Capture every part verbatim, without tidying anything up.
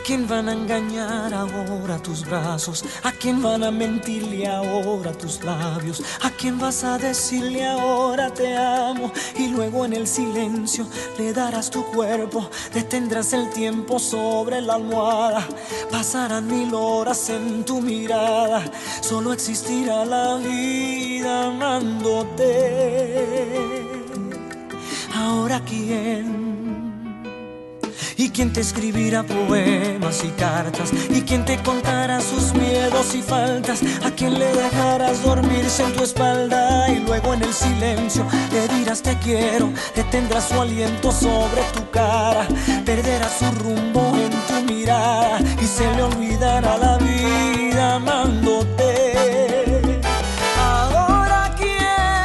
quién van a engañar ahora tus brazos? ¿A quién van a mentirle ahora tus labios? ¿A quién vas a decirle ahora te amo? Y luego en el silencio le darás tu cuerpo, detendrás el tiempo sobre la almohada. Pasarán mil horas en tu mirada, solo existirá la vida amándote. Ahora quién, y quién te escribirá poemas y cartas, y quién te contará sus miedos y faltas, a quién le dejarás dormirse en tu espalda y luego en el silencio le dirás te quiero, detendrás su aliento sobre tu cara, perderás su rumbo en tu mirada y se le olvidará la vida amándote. Ahora quién,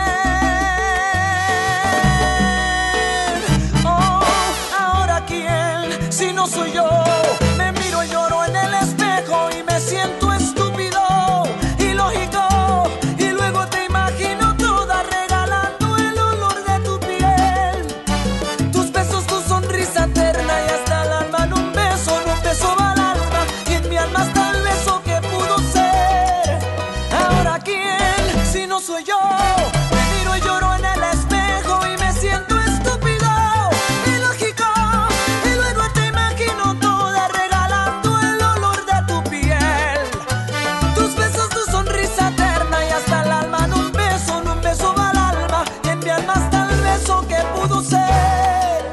oh, ahora quién, si no soy yo. Me miro y lloro en el espejo y me siento estúpido, ilógico, y luego te imagino toda regalando el olor de tu piel, tus besos, tu sonrisa eterna y hasta el alma en un beso, en un beso va al alma y en mi alma está el beso que pudo ser. Ahora quién, si no soy yo. Me miro y lloro en el espejo y me siento estúpido, ilógico, y luego te imagino toda regalando el olor de tu piel, tus besos, tu sonrisa eterna y hasta el alma en un beso, en un beso va al alma y en mi alma está el beso que pudo ser.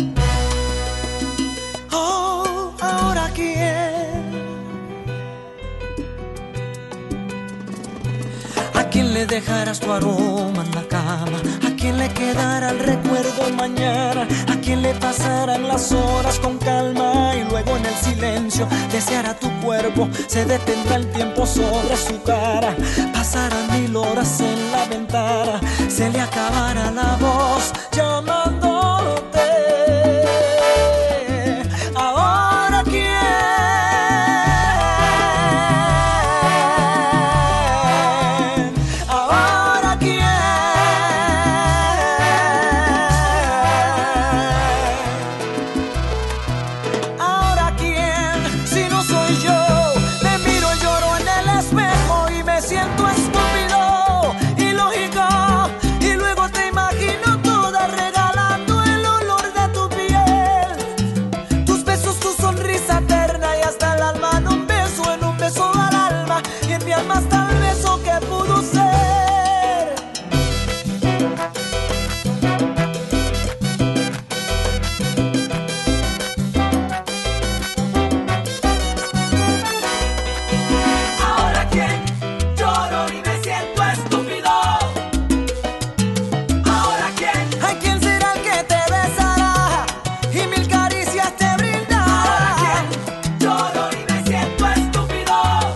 Oh, ahora quién, ¿a quién le dejarás tu aroma en la cama? ¿A quién le quedará el recuerdo mañana? ¿A quién le pasarán las horas con calma? Y luego en el silencio deseará tu cuerpo, se detendrá el tiempo sobre su cara. Pasarán mil horas en la ventana, se le acabará la voz llamándote. Ahora quién, ahora quién, ahora quién, si no soy yo. Me miro y lloro en el espejo y me siento estúpido, ilógico, y luego te imagino toda regalando el olor de tu piel, tus besos, tu sonrisa eterna y hasta el alma en un beso, en un beso al alma y en mi alma está el beso que pudo ser. Ahora quién, lloro y me siento estúpido. Ahora quién, ¿a quién será el que te besará y mil caricias te brindará? Ahora quién, lloro y me siento estúpido.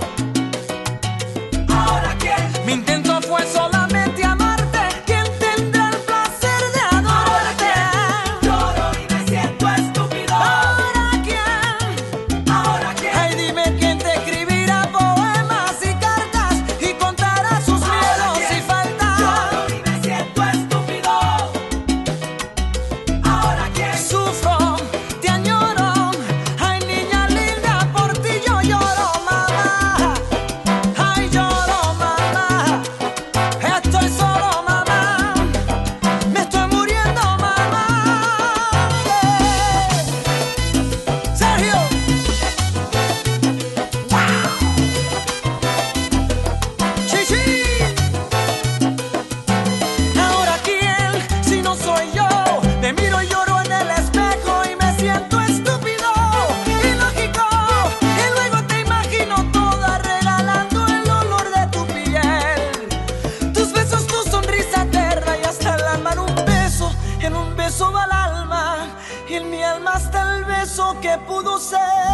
Ahora quién, mi intento fue solamente amarte. ¿Quién tendrá el placer de adorarte? Ahora quién, lloro y me siento estúpido. Ahora quién, ahora quién, ay dime quién te escribirá poemas y cartas y contará sus miedos y faltas. Lloro y me siento estúpido. Ahora quién, sufro, te añoro, ay niña linda, por ti yo lloro, mamá. Ay lloro, mamá, estoy solo, mamá, me estoy muriendo, mamá. Sergio, Chichi. Ahora quién, si no soy yo. Me miro y lloro en el espejo y me siento estúpido, ilógico, y luego te imagino toda regalando el olor de tu piel, tus besos, tu sonrisa eterna y hasta el alma en un beso, en un beso va al alma y en mi alma está el beso que pudo ser.